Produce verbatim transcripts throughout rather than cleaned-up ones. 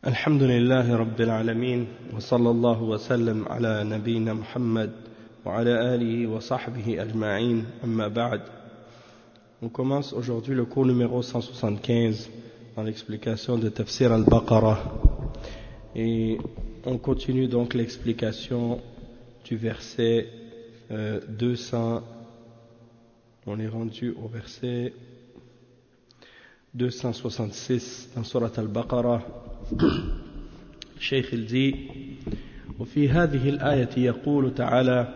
الحمد لله رب العالمين وصلى الله وسلم على نبينا محمد وعلى آله وصحبه أجمعين أما بعد. On commence aujourd'hui le cours numéro cent soixante-quinze dans l'explication de Tafsir al-Baqarah et on continue donc l'explication du verset euh, deux cents. On est rendu au verset deux cent soixante-six dans Surat al-Baqarah. الشيخ الدي وفي هذه الآية يقول تعالى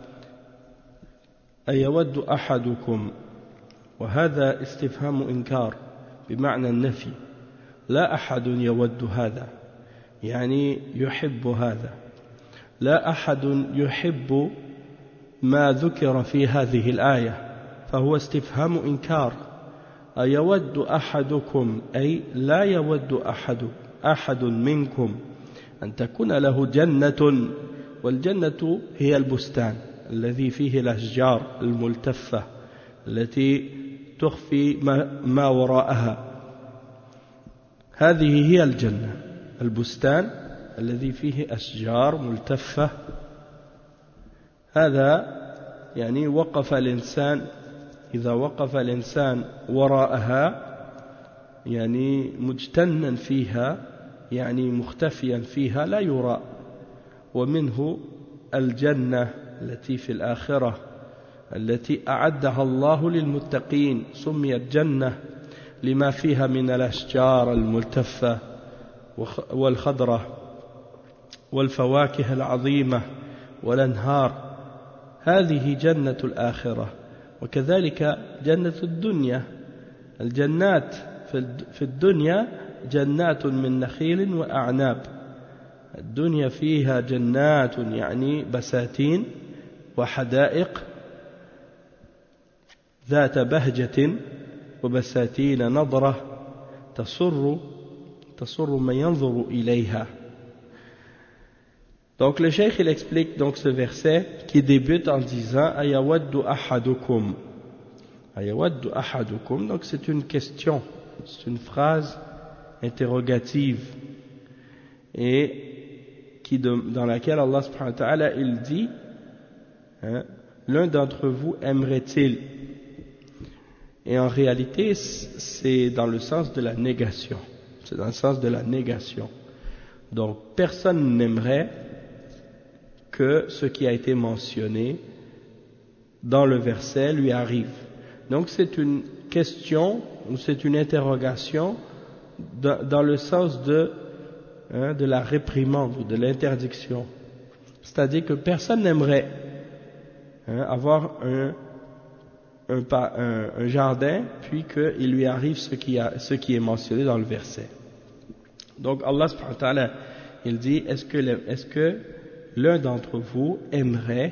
أيود أحدكم، وهذا استفهام إنكار بمعنى النفي، لا أحد يود هذا يعني يحب هذا، لا أحد يحب ما ذكر في هذه الآية، فهو استفهام إنكار. أيود أحدكم أي لا يود أحد أحد منكم أن تكون له جنة، والجنة هي البستان الذي فيه الأشجار الملتفة التي تخفي ما, ما وراءها، هذه هي الجنة، البستان الذي فيه أشجار ملتفة. هذا يعني وقف الإنسان، إذا وقف الإنسان وراءها يعني مجتنا فيها يعني مختفيا فيها لا يرى. ومنه الجنة التي في الآخرة التي أعدها الله للمتقين، سميت جنة لما فيها من الأشجار الملتفة والخضرة والفواكه العظيمة والأنهار، هذه جنة الآخرة. وكذلك جنة الدنيا، الجنات في الدنيا جنات من نخيل وأعناب، الدنيا فيها جنات يعني بساتين وحدائق ذات بهجة وبساتين نضرة تسر تسر من ينظر إليها. Donc le cheikh il explique donc ce verset qui débute en disant Ayawaddu ahadukum. Ayawaddu ahadukum, donc c'est une question, c'est une phrase interrogative et qui de, dans laquelle Allah subhanahu wa ta'ala il dit hein, l'un d'entre vous aimerait-il, et en réalité c'est dans le sens de la négation, c'est dans le sens de la négation. Donc personne n'aimerait que ce qui a été mentionné dans le verset lui arrive. Donc c'est une question ou c'est une interrogation dans, dans le sens de, hein, de la réprimande ou de l'interdiction. C'est-à-dire que personne n'aimerait hein, avoir un, un, un, un jardin puis qu'il lui arrive ce qui, a, ce qui est mentionné dans le verset. Donc Allah subhanahu wa ta'ala il dit est-ce que, est-ce que l'un d'entre vous aimerait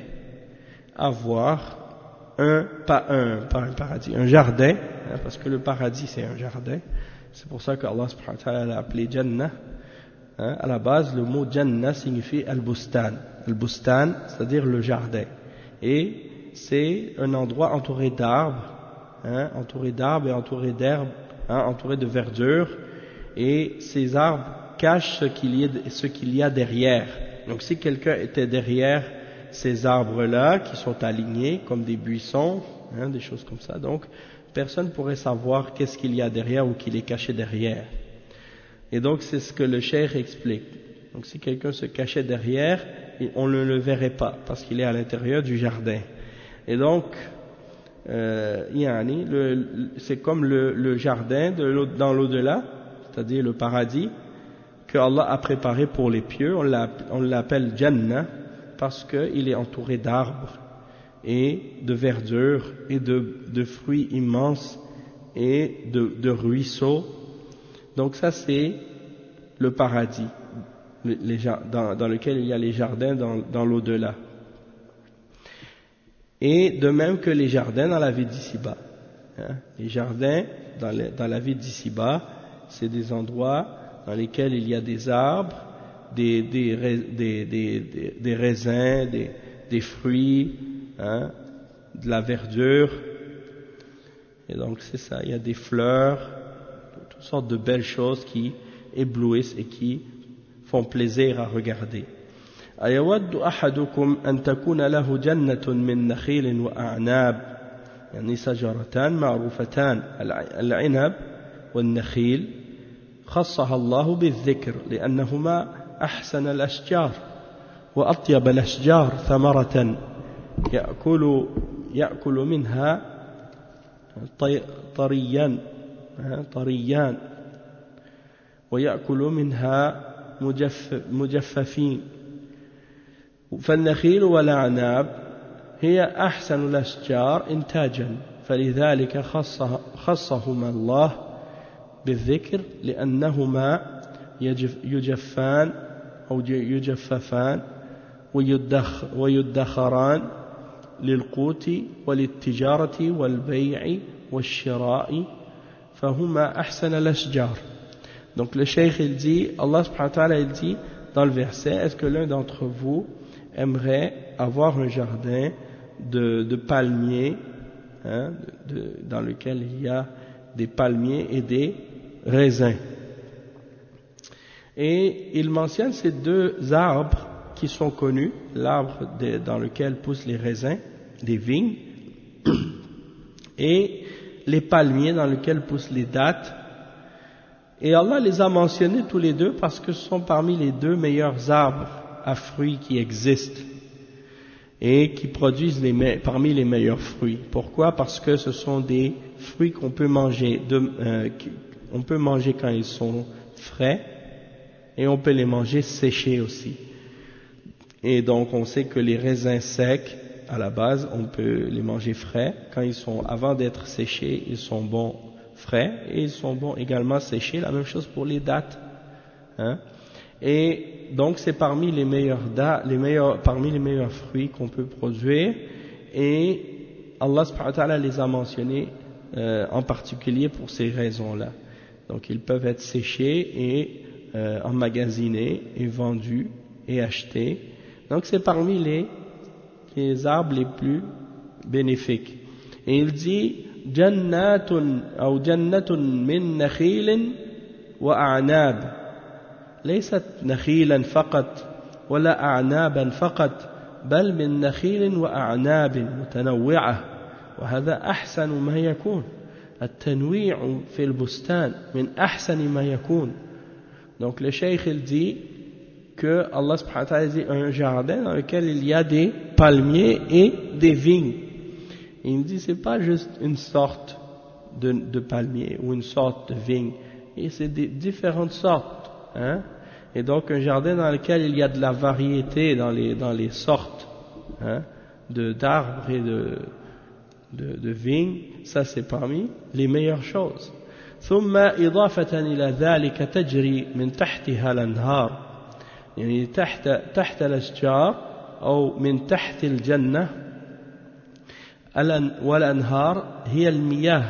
avoir un, pas un, pas un paradis, un jardin, hein, parce que le paradis c'est un jardin, c'est pour ça que Allah subhanahu wa ta'ala l'a appelé Jannah. Hein, à la base, le mot Jannah signifie al-bustan, al-bustan, c'est-à-dire le jardin, et c'est un endroit entouré d'arbres, hein, entouré d'arbres et entouré d'herbes, hein, entouré de verdure, et ces arbres cachent ce qu'il y a, ce qu'il y a derrière. Donc si quelqu'un était derrière ces arbres-là qui sont alignés comme des buissons, hein, des choses comme ça, donc personne ne pourrait savoir qu'est-ce qu'il y a derrière ou qu'il est caché derrière. Et donc c'est ce que le cheikh explique. Donc si quelqu'un se cachait derrière, on ne le verrait pas parce qu'il est à l'intérieur du jardin. Et donc euh, yani, le, c'est comme le, le jardin de dans l'au-delà, c'est-à-dire le paradis que Allah a préparé pour les pieux. On l'appelle Jannah parce qu'il est entouré d'arbres et de verdure et de, de fruits immenses et de, de ruisseaux. Donc ça c'est le paradis les, les, dans, dans lequel il y a les jardins dans, dans l'au-delà. Et de même que les jardins dans la vie d'ici-bas. Hein, les jardins dans, les, dans la vie d'ici-bas, c'est des endroits dans lesquels il y a des arbres, des, des, des, des, des raisins, des, des fruits, hein, de la verdure. Et donc c'est ça, il y a des fleurs, toutes sortes de belles choses qui éblouissent et qui font plaisir à regarder. أيود أحدكم أن تكون له جنة من نخيل وأعناب يعني شجرتان معروفتان العنب والنخيل خصها الله بالذكر لأنهما أحسن الأشجار وأطيب الأشجار ثمرة يأكل يأكل منها طريان طريان ويأكل منها مجف مجففين فالنخيل والأعناب هي أحسن الأشجار إنتاجا فلذلك خصها خصهما الله بالذكر لأنهما يجفان أو يجففان ويدخران للقوت وللتجارة والبيع والشراء فهما أحسن الأشجار. Donc le cheikh il dit, Allah subhanahu wa ta'ala il dit dans le verset, est-ce que l'un d'entre vous aimerait avoir un jardin de, de palmiers hein, de, de, dans lequel il y a des palmiers et des raisins. Et il mentionne ces deux arbres qui sont connus, l'arbre de, dans lequel poussent les raisins, des vignes, et les palmiers dans lesquels poussent les dattes. Et Allah les a mentionnés tous les deux parce que ce sont parmi les deux meilleurs arbres à fruits qui existent et qui produisent les me- parmi les meilleurs fruits. Pourquoi? Parce que ce sont des fruits qu'on peut manger, de, euh, on peut manger quand ils sont frais et on peut les manger séchés aussi. Et donc on sait que les raisins secs, à la base, on peut les manger frais. Quand ils sont, avant d'être séchés, ils sont bons frais et ils sont bons également séchés. La même chose pour les dattes. Hein? Et donc c'est parmi les meilleurs dates, les meilleurs, parmi les meilleurs fruits qu'on peut produire. Et Allah subhanahu wa ta'ala les a mentionnés euh, en particulier pour ces raisons-là. Donc ils peuvent être séchés et euh, emmagasinés et vendus et achetés. Donc c'est parmi les, les arbres les plus bénéfiques. Et il dit jannatun ou jannatun min nakhilin wa a'nab. ليست نخيلا فقط ولا أعنابا فقط بل من نخيل وأعناب متنوعة وهذا أحسن ما يكون التنويع في البستان من أحسن ما يكون. Donc le cheikh il dit que Allah subhanahu wa ta'ala dit un jardin dans lequel il y a des palmiers et des vignes. Et il dit c'est pas juste une sorte de, de palmier ou une sorte de vigne, et c'est des différentes sortes. Hein? Et donc un jardin dans lequel il y a de la variété dans les, dans les sortes hein, de, d'arbres et de, de, de vignes, ça c'est parmi les meilleures choses. ثم إضافة إلى ذلك تجري من تحتها الأنهار يعني تحت تحت الأشجار أو من تحت الجنة والأنهار هي المياه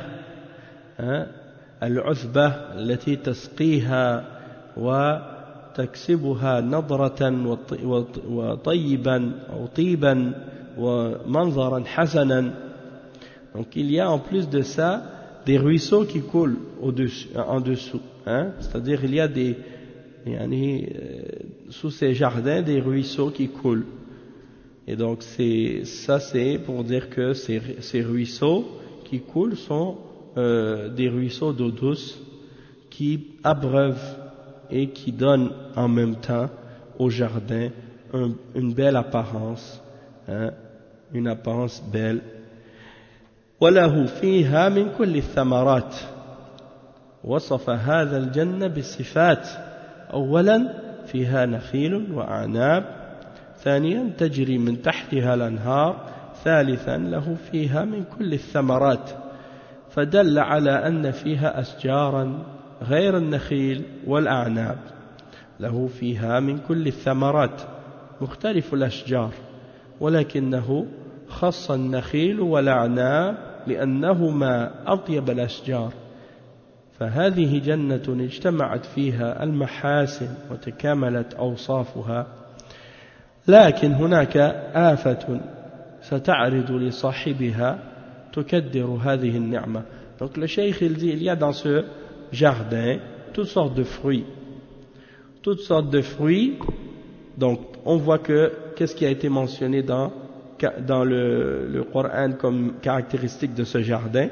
العذبة التي تسقيها وتكسبها نضرة وطيبا أو طيبا ومنظرا حسنا. Donc il y a en plus de ça des ruisseaux qui coulent au-dessus, en dessous, hein? C'est-à-dire il y a des yani, euh, sous ces jardins des ruisseaux qui coulent. Et donc c'est ça c'est pour dire que ces, ces ruisseaux qui coulent sont euh, des ruisseaux d'eau douce qui abreuvent et qui donnent en même temps au jardin un, une belle apparence, hein, une apparence belle. وله فيها من كل الثمرات وصف هذا الجنة بالصفات أولا فيها نخيل وأعناب ثانيا تجري من تحتها الأنهار ثالثا له فيها من كل الثمرات فدل على أن فيها أشجارا غير النخيل والأعناب له فيها من كل الثمرات مختلف الأشجار ولكنه خص النخيل والأعناب لأنهما أطيب الأشجار فهذه جنة اجتمعت فيها المحاسن وتكاملت أوصافها لكن هناك آفة ستعرض لصاحبها تكدر هذه النعمة. Donc le cheikh il dit il y a dans ce jardin toutes sortes de fruits, toutes sortes de fruits. Donc on voit que qu'est-ce qui a été mentionné dans, dans le, le Coran comme caractéristique de ce jardin?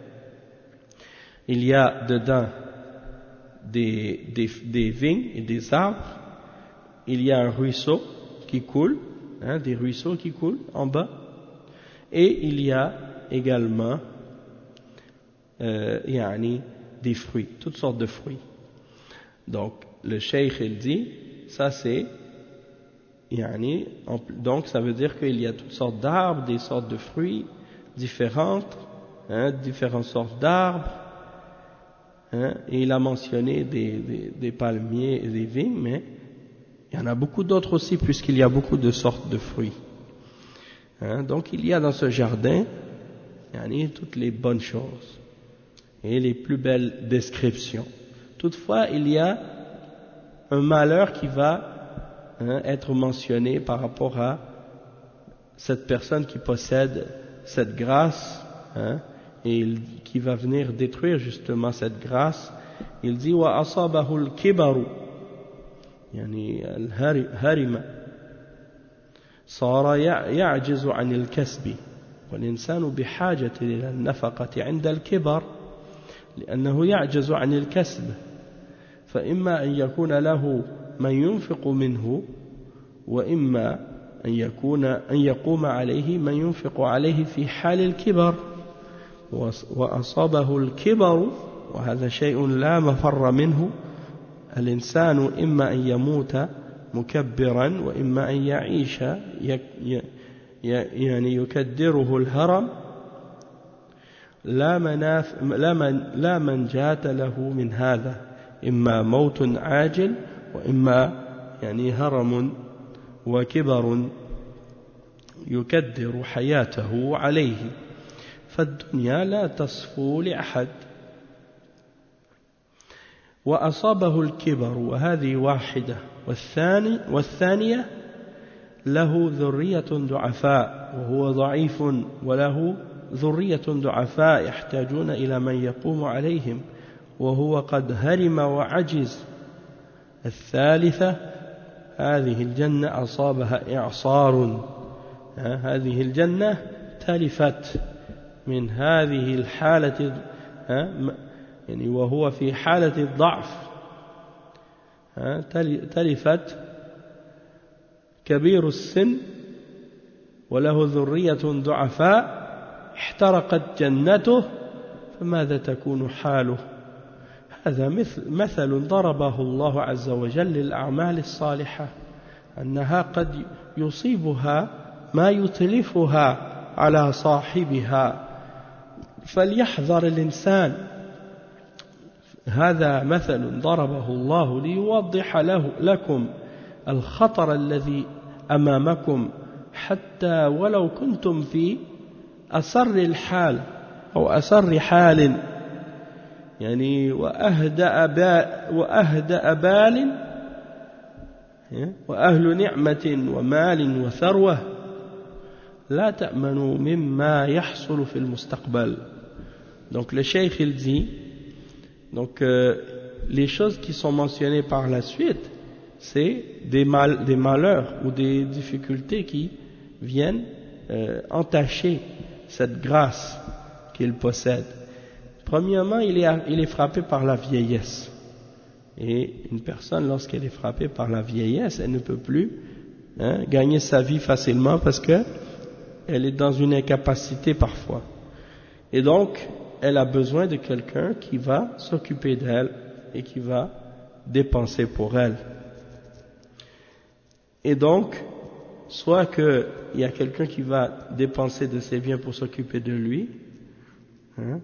Il y a dedans des, des, des vignes et des arbres, il y a un ruisseau qui coule, hein, des ruisseaux qui coulent en bas, et il y a également euh, yani, des fruits, toutes sortes de fruits. Donc le cheikh il dit, ça c'est yani, donc ça veut dire qu'il y a toutes sortes d'arbres, des sortes de fruits différentes, hein, différentes sortes d'arbres, hein, et il a mentionné des, des, des palmiers et des vignes, mais il y en a beaucoup d'autres aussi puisqu'il y a beaucoup de sortes de fruits. Hein, donc il y a dans ce jardin yani, toutes les bonnes choses et les plus belles descriptions. Toutefois, il y a un malheur qui va Hein, être mentionné par rapport à cette personne qui possède cette grâce hein, et il, qui va venir détruire justement cette grâce. Il dit wa asabahu al-kibaru yani al-harima صار يعجز عن الكسب والإنسان بحاجة إلى النفقة عند الكبر لأنه يعجز عن الكسب فإما أن يكون له من ينفق منه وإما أن يكون أن يقوم عليه من ينفق عليه في حال الكبر وأصابه الكبر وهذا شيء لا مفر منه الإنسان إما أن يموت مكبرا وإما أن يعيش يعني يكدره الهرم لا مناف لا من لا منجاة له من هذا إما موت عاجل وإما يعني هرم وكبر يكدر حياته عليه فالدنيا لا تصفو لأحد وأصابه الكبر وهذه واحدة والثاني والثانية له ذرية ضعفاء وهو ضعيف وله ذرية ضعفاء يحتاجون إلى من يقوم عليهم وهو قد هرم وعجز الثالثة هذه الجنة أصابها إعصار هذه الجنة تلفت من هذه الحالة يعني وهو في حالة الضعف تلفت كبير السن وله ذرية ضعفاء احترقت جنته فماذا تكون حاله هذا مثل مثل ضربه الله عز وجل للأعمال الصالحة أنها قد يصيبها ما يتلفها على صاحبها فليحذر الإنسان هذا مثل ضربه الله ليوضح له لكم الخطر الذي أمامكم حتى ولو كنتم في أسر الحال أو أسر حال يعني وأهدأ با وأهدأ بال وأهل نعمة ومال وثروة لا تأمنوا مما يحصل في المستقبل. Donc le cheikh il dit donc euh, les choses qui sont mentionnées par la suite c'est des, mal, des malheurs ou des difficultés qui viennent euh, entacher cette grâce qu'il possède. Premièrement, il est, il est frappé par la vieillesse. Et une personne, lorsqu'elle est frappée par la vieillesse, elle ne peut plus hein, gagner sa vie facilement parce que elle est dans une incapacité parfois. Et donc, elle a besoin de quelqu'un qui va s'occuper d'elle et qui va dépenser pour elle. Et donc, soit qu'il y a quelqu'un qui va dépenser de ses biens pour s'occuper de lui, hein,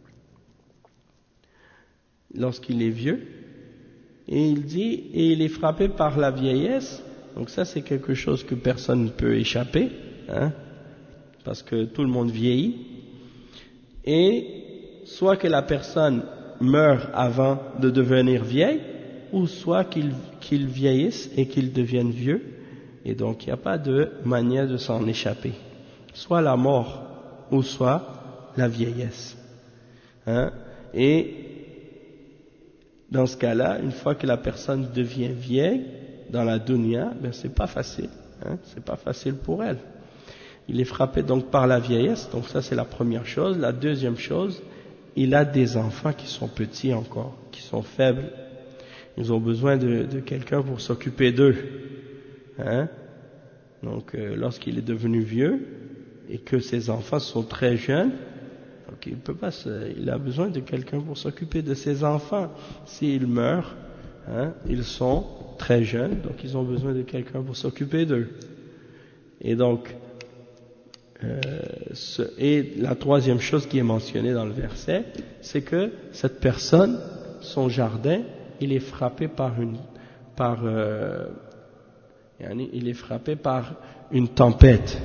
lorsqu'il est vieux, et il dit, et il est frappé par la vieillesse, donc ça c'est quelque chose que personne ne peut échapper, hein, parce que tout le monde vieillit, et soit que la personne meurt avant de devenir vieille, ou soit qu'il qu'il vieillisse et qu'il devienne vieux, et donc il n'y a pas de manière de s'en échapper, soit la mort, ou soit la vieillesse, hein, et dans ce cas-là, une fois que la personne devient vieille dans la dunya, ben c'est pas facile, hein, c'est pas facile pour elle. Il est frappé donc par la vieillesse, donc ça c'est la première chose. La deuxième chose, il a des enfants qui sont petits encore, qui sont faibles. Ils ont besoin de, de quelqu'un pour s'occuper d'eux. Hein? Donc euh, lorsqu'il est devenu vieux et que ses enfants sont très jeunes, donc il peut pas se, il a besoin de quelqu'un pour s'occuper de ses enfants. S'il meurt, hein, ils sont très jeunes, donc ils ont besoin de quelqu'un pour s'occuper d'eux. Et donc, euh, ce, et la troisième chose qui est mentionnée dans le verset, c'est que cette personne, son jardin, il est frappé par une, par, euh, il est frappé par une tempête.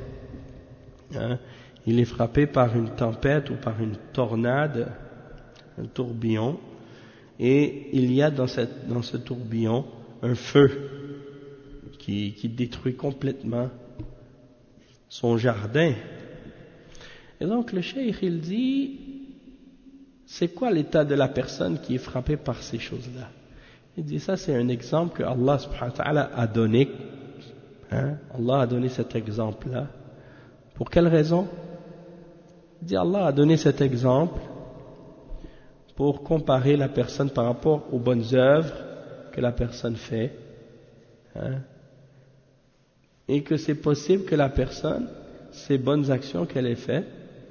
Hein? Il est frappé par une tempête ou par une tornade, un tourbillon, et il y a dans, cette, dans ce tourbillon un feu qui, qui détruit complètement son jardin. Et donc le cheikh il dit, c'est quoi l'état de la personne qui est frappée par ces choses-là? Il dit ça c'est un exemple que Allah subhanahu wa ta'ala a donné. Hein? Allah a donné cet exemple-là. Pour quelle raison? Il dit Allah a donné cet exemple pour comparer la personne par rapport aux bonnes œuvres que la personne fait. Hein? Et que c'est possible que la personne, ces bonnes actions qu'elle ait faites,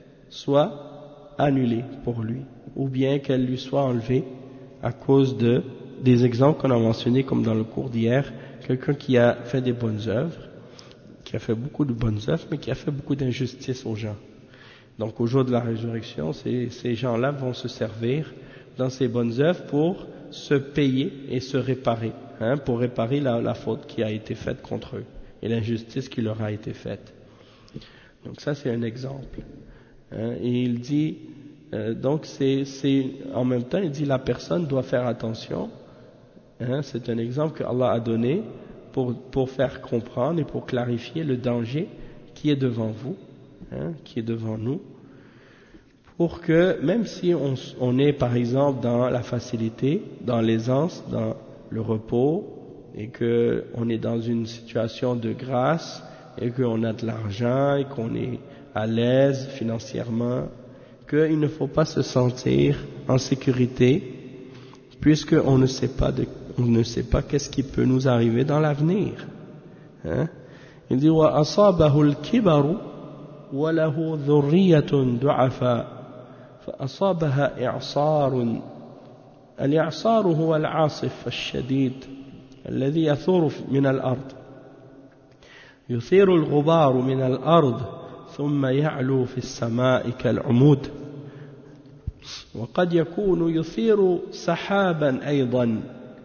soient annulées pour lui, ou bien qu'elles lui soient enlevées à cause de des exemples qu'on a mentionnés comme dans le cours d'hier, quelqu'un qui a fait des bonnes œuvres, qui a fait beaucoup de bonnes œuvres, mais qui a fait beaucoup d'injustice aux gens. Donc au jour de la résurrection, ces, ces gens-là vont se servir dans ces bonnes œuvres pour se payer et se réparer, hein, pour réparer la, la faute qui a été faite contre eux et l'injustice qui leur a été faite. Donc ça c'est un exemple. Hein, et il dit, euh, donc c'est, c'est, en même temps il dit la personne doit faire attention. Hein, c'est un exemple que Allah a donné pour, pour faire comprendre et pour clarifier le danger qui est devant vous, hein, qui est devant nous, pour que même si on, on est par exemple dans la facilité, dans l'aisance, dans le repos, et que on est dans une situation de grâce, et qu'on a de l'argent, et qu'on est à l'aise financièrement, qu'il ne faut pas se sentir en sécurité, puisqu'on ne sait pas de, on ne sait pas qu'est-ce qui peut nous arriver dans l'avenir. Hein? Il dit wa asabahu al-kibaru wa lahu dhurriyyatun du'afa fa asabaha i'sarun al-i'sar huwa al-'asif ash-shadid alladhi yathuru min al-ard يثير الغبار من الأرض ثم يعلو في السماء كالعمود وقد يكون يثير سحابا أيضا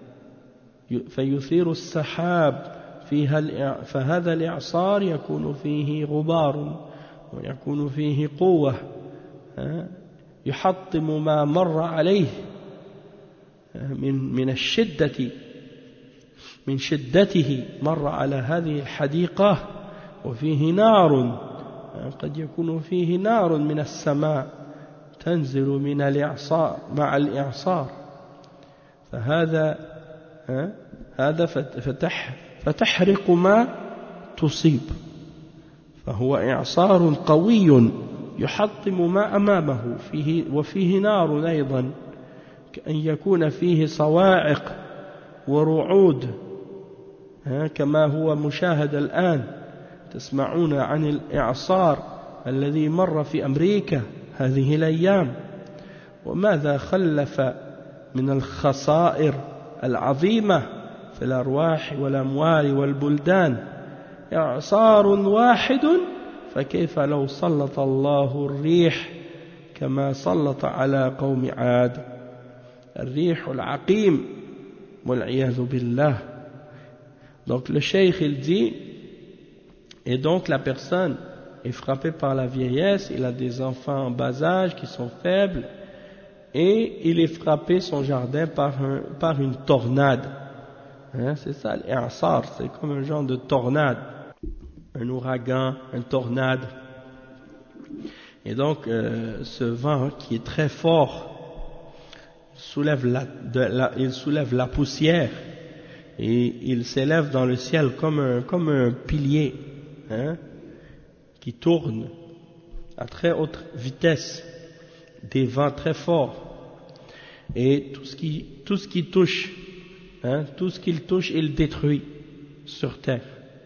فيثير السحاب فيها فهذا الإعصار يكون فيه غبار ويكون فيه قوة يحطم ما مر عليه من من الشدة من شدته مر على هذه الحديقة وفيه نار قد يكون فيه نار من السماء تنزل من الإعصار مع الإعصار فهذا هذا فتح فتحرق ما تصيب فهو إعصار قوي يحطم ما أمامه فيه وفيه نار أيضا كأن يكون فيه صواعق ورعود كما هو مشاهد الآن تسمعون عن الإعصار الذي مر في أمريكا هذه الأيام وماذا خلف من الخسائر العظيمة في الأرواح والأموال والبلدان إعصار واحد فكيف لو سلط الله الريح كما سلط على قوم عاد الريح العقيم والعياذ بالله. Donc le cheikh il dit, et donc la personne est frappée par la vieillesse, il a des enfants en bas âge qui sont faibles, et il est frappé son jardin par, un, par une tornade. Hein, c'est ça l'I'asar, c'est comme un genre de tornade, un ouragan, un tornade. Et donc euh, ce vent qui est très fort, soulève la, de la, il soulève la poussière et il s'élève dans le ciel comme un, comme un pilier, hein, qui tourne à très haute vitesse, des vents très forts, et tout ce qui, tout ce qui touche, hein, tout ce qu'il touche, il détruit sur terre.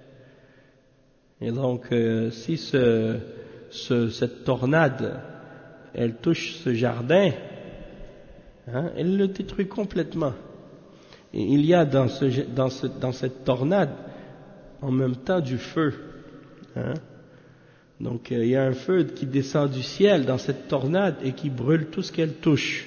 Et donc, euh, si ce, ce, cette tornade, elle touche ce jardin, hein, elle le détruit complètement. Et il y a dans, ce, dans, ce, dans cette tornade, en même temps, du feu. Hein. Donc, euh, il y a un feu qui descend du ciel dans cette tornade et qui brûle tout ce qu'elle touche.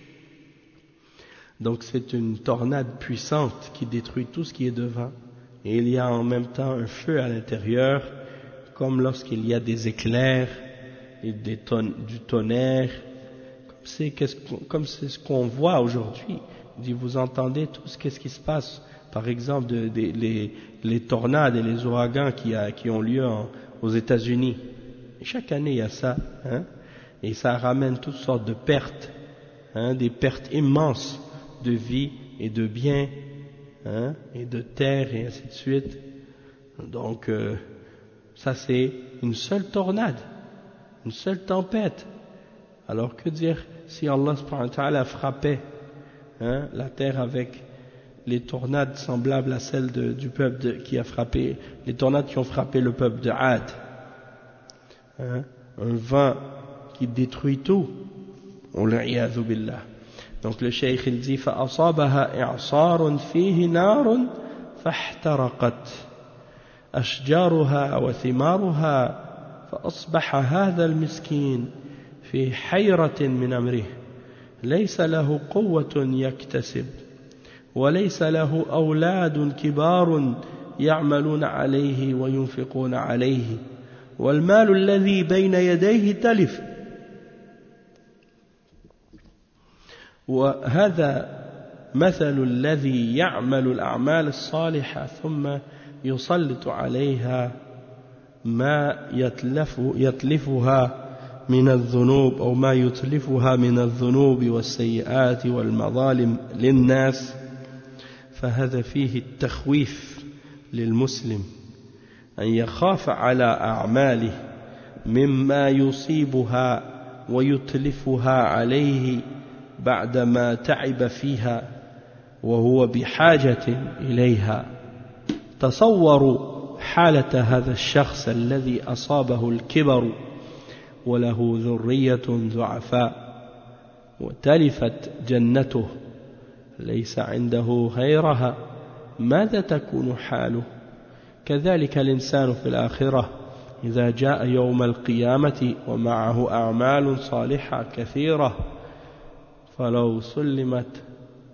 Donc, c'est une tornade puissante qui détruit tout ce qui est devant. Et il y a en même temps un feu à l'intérieur, comme lorsqu'il y a des éclairs et des ton, du tonnerre, comme c'est, qu'est-ce, comme c'est ce qu'on voit aujourd'hui. Il dit, vous entendez tout ce, qu'est-ce qui se passe, par exemple, de, de, les, les tornades et les ouragans qui, a, qui ont lieu en, aux États-Unis. Et chaque année, il y a ça, hein, et ça ramène toutes sortes de pertes, hein, des pertes immenses de vie et de biens, hein, et de terre, et ainsi de suite. Donc, euh, ça c'est une seule tornade, une seule tempête. Alors que dire si Allah subhanahu wa ta'ala frappait, hein, la terre avec les tornades semblables à celles de, du peuple de, qui a frappé, les tornades qui ont frappé le peuple de Ad, hein, un vent qui détruit tout. Wal-'iyadhu billah. Donc le cheikh il dit فأصابها إعصار فيه نار فاحترقت أشجارها وثمارها فأصبح هذا المسكين في حيرة من أمره ليس له قوة يكتسب وليس له أولاد كبار يعملون عليه وينفقون عليه والمال الذي بين يديه تلف. وهذا مثل الذي يعمل الأعمال الصالحة ثم يسلط عليها ما يتلف يتلفها من الذنوب أو ما يتلفها من الذنوب والسيئات والمظالم للناس فهذا فيه التخويف للمسلم أن يخاف على أعماله مما يصيبها ويتلفها عليه بعدما تعب فيها وهو بحاجة إليها. تصوروا حالة هذا الشخص الذي أصابه الكبر وله ذرية ضعفاء وتلفت جنته ليس عنده غيرها، ماذا تكون حاله؟ كذلك الإنسان في الآخرة إذا جاء يوم القيامة ومعه أعمال صالحة كثيرة فلو سلمت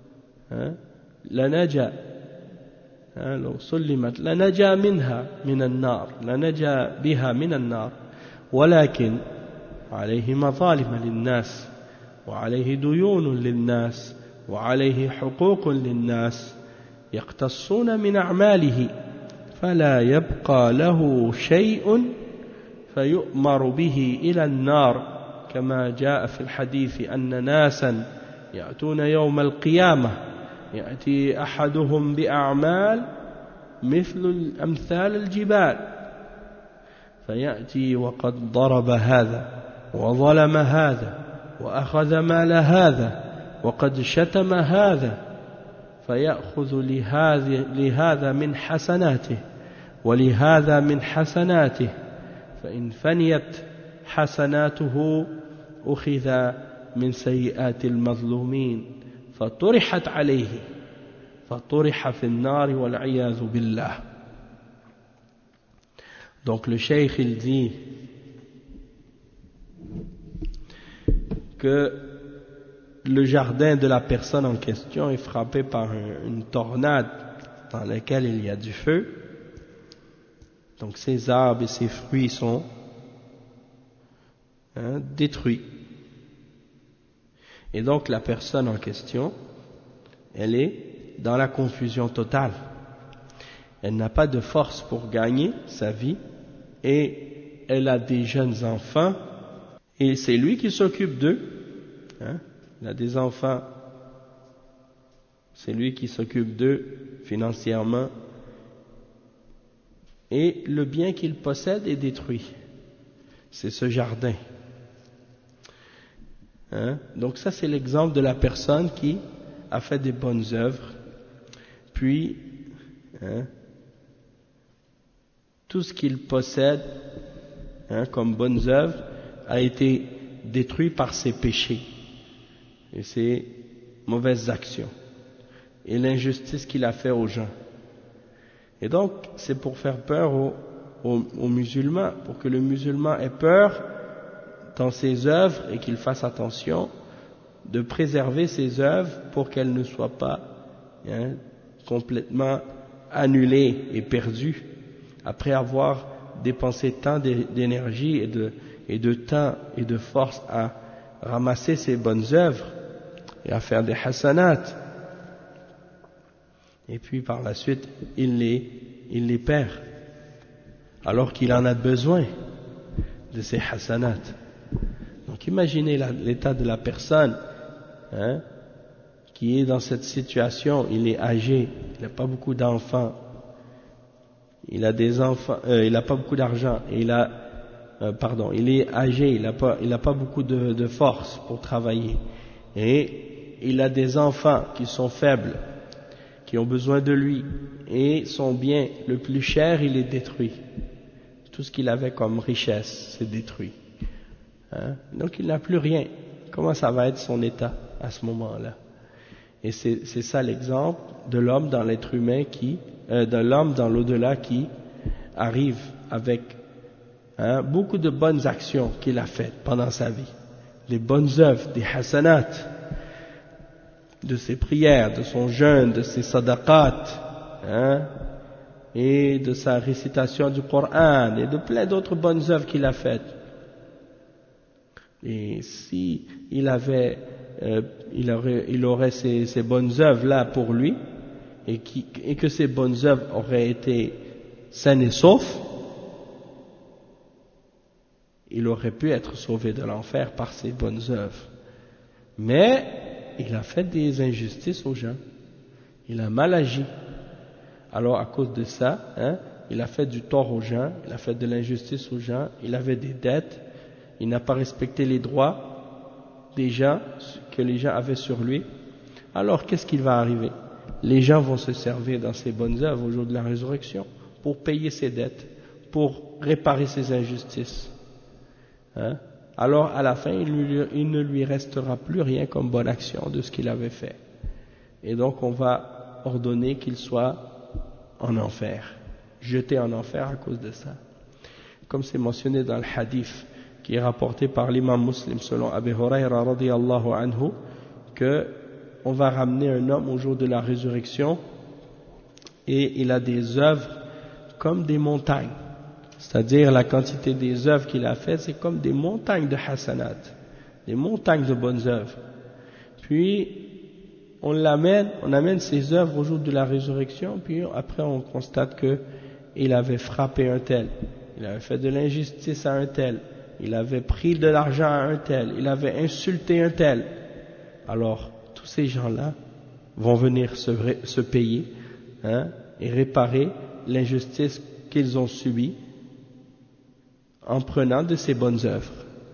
لنجا لو سلمت لنجا منها من النار لنجا بها من النار، ولكن عليه مظالم للناس وعليه ديون للناس وعليه حقوق للناس يقتصون من أعماله فلا يبقى له شيء فيؤمر به إلى النار، كما جاء في الحديث أن ناسا يأتون يوم القيامة يأتي أحدهم بأعمال مثل أمثال الجبال فيأتي وقد ضرب هذا وظلم هذا وأخذ مال هذا وقد شتم هذا فيأخذ لهذا من حسناته ولهذا من حسناته فإن فنيت حسناته أخذ من سيئات المظلومين فطرحت عليه فطرح في النار والعياذ بالله. Donc le cheikh il dit que le jardin de la personne en question est frappé par une tornade dans laquelle il y a du feu. Donc ses arbres et ses fruits sont, hein, détruits. Et donc la personne en question, elle est dans la confusion totale. Elle n'a pas de force pour gagner sa vie et elle a des jeunes enfants et c'est lui qui s'occupe d'eux. Hein? Il a des enfants c'est lui qui s'occupe d'eux financièrement, et le bien qu'il possède est détruit. C'est ce jardin. Hein? Donc ça, c'est l'exemple de la personne qui a fait des bonnes œuvres, puis hein, tout ce qu'il possède hein, comme bonnes œuvres a été détruit par ses péchés et ses mauvaises actions et l'injustice qu'il a fait aux gens. Et donc, c'est pour faire peur aux, aux, aux musulmans, pour que le musulman ait peur dans ses œuvres et qu'il fasse attention de préserver ses œuvres pour qu'elles ne soient pas hein, complètement annulées et perdues après avoir dépensé tant d'énergie et de, et de temps et de force à ramasser ses bonnes œuvres et à faire des hasanats. Et puis par la suite, il les, il les perd, alors qu'il en a besoin de ces hasanats. Donc imaginez l'état de la personne hein, qui est dans cette situation, il est âgé, il n'a pas beaucoup d'enfants, il a des enfants, euh, il n'a pas beaucoup d'argent, et il a, euh, pardon, il est âgé, il n'a pas, il n'a pas beaucoup de, de force pour travailler, et il a des enfants qui sont faibles, qui ont besoin de lui, et son bien le plus cher, il est détruit. Tout ce qu'il avait comme richesse, c'est détruit. Hein? Donc il n'a plus rien. Comment ça va être son état à ce moment-là? Et c'est, c'est ça l'exemple de l'homme dans l'être humain qui, euh, de l'homme dans l'au-delà qui arrive avec hein, beaucoup de bonnes actions qu'il a faites pendant sa vie, des bonnes œuvres, des hasanats, de ses prières, de son jeûne, de ses sadaqat, hein, et de sa récitation du Coran, et de plein d'autres bonnes œuvres qu'il a faites. Et si il avait, euh, il aurait, il aurait ces, ces bonnes œuvres là pour lui, et, qui, et que ces bonnes œuvres auraient été saines et saufs, il aurait pu être sauvé de l'enfer par ses bonnes œuvres. Mais il a fait des injustices aux gens, il a mal agi. Alors à cause de ça, hein, il a fait du tort aux gens, il a fait de l'injustice aux gens, il avait des dettes, il n'a pas respecté les droits des gens que les gens avaient sur lui. Alors qu'est-ce qui va arriver? Les gens vont se servir dans ses bonnes œuvres au jour de la résurrection pour payer ses dettes, pour réparer ses injustices. Hein? Alors à la fin, il, lui, il ne lui restera plus rien comme bonne action de ce qu'il avait fait. Et donc on va ordonner qu'il soit en enfer, jeté en enfer à cause de ça. Comme c'est mentionné dans le hadith qui est rapporté par l'imam Muslim selon Abu Huraira radiyallahu anhu, que on va ramener un homme au jour de la résurrection et il a des œuvres comme des montagnes. C'est-à-dire la quantité des œuvres qu'il a faites, c'est comme des montagnes de hasanat, des montagnes de bonnes œuvres. Puis on l'amène, on amène ses œuvres au jour de la résurrection, puis après on constate que il avait frappé un tel, il avait fait de l'injustice à un tel, il avait pris de l'argent à un tel, il avait insulté un tel. Alors tous ces gens-là vont venir se, se payer hein, et réparer l'injustice qu'ils ont subie en prenant de ces bonnes œuvres.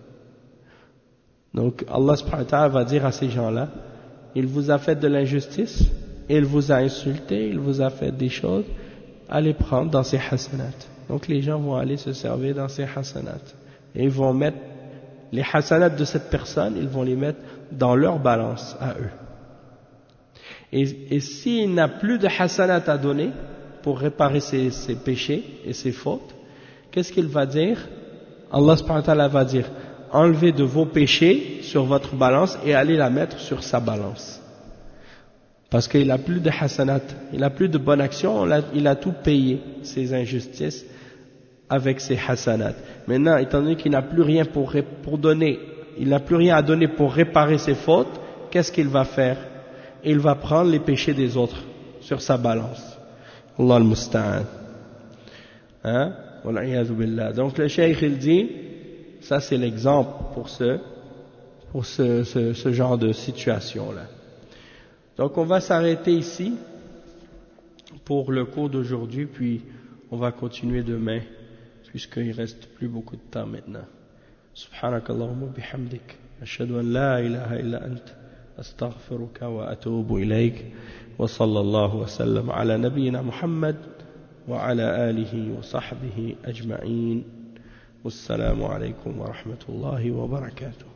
Donc Allah subhanahu wa ta'ala va dire à ces gens-là, il vous a fait de l'injustice, il vous a insulté, il vous a fait des choses, allez prendre dans ces hasanats. Donc les gens vont aller se servir dans ces hasanats. Et ils vont mettre les hasanats de cette personne, ils vont les mettre dans leur balance à eux. Et, et s'il n'a plus de hasanat à donner pour réparer ses, ses péchés et ses fautes, qu'est-ce qu'il va dire? Allah subhanahu wa ta'ala va dire, enlevez de vos péchés sur votre balance et allez la mettre sur sa balance. Parce qu'il n'a plus de hasanat, il n'a plus de bonnes actions, il a tout payé, ses injustices, avec ses hasanat. Maintenant, étant donné qu'il n'a plus rien pour, pour donner, il n'a plus rien à donner pour réparer ses fautes, qu'est-ce qu'il va faire? Il va prendre les péchés des autres sur sa balance. Allah al-Musta'an. Hein? Donc le cheikh il dit, ça c'est l'exemple pour ce, pour ce, ce, ce genre de situation là. Donc on va s'arrêter ici pour le cours d'aujourd'hui, puis on va continuer demain, puisqu'il reste plus beaucoup de temps maintenant. Subhanakallahumma bihamdik, ashhadu an la ilaha illa ant, astaghfiruka wa atubu ilayk, wa sallallahu wa sallam ala nabiyyina Muhammad wa ala alihi wa sahbihi ajma'in. Wassalamu alaykum wa rahmatullahi wa barakatuh.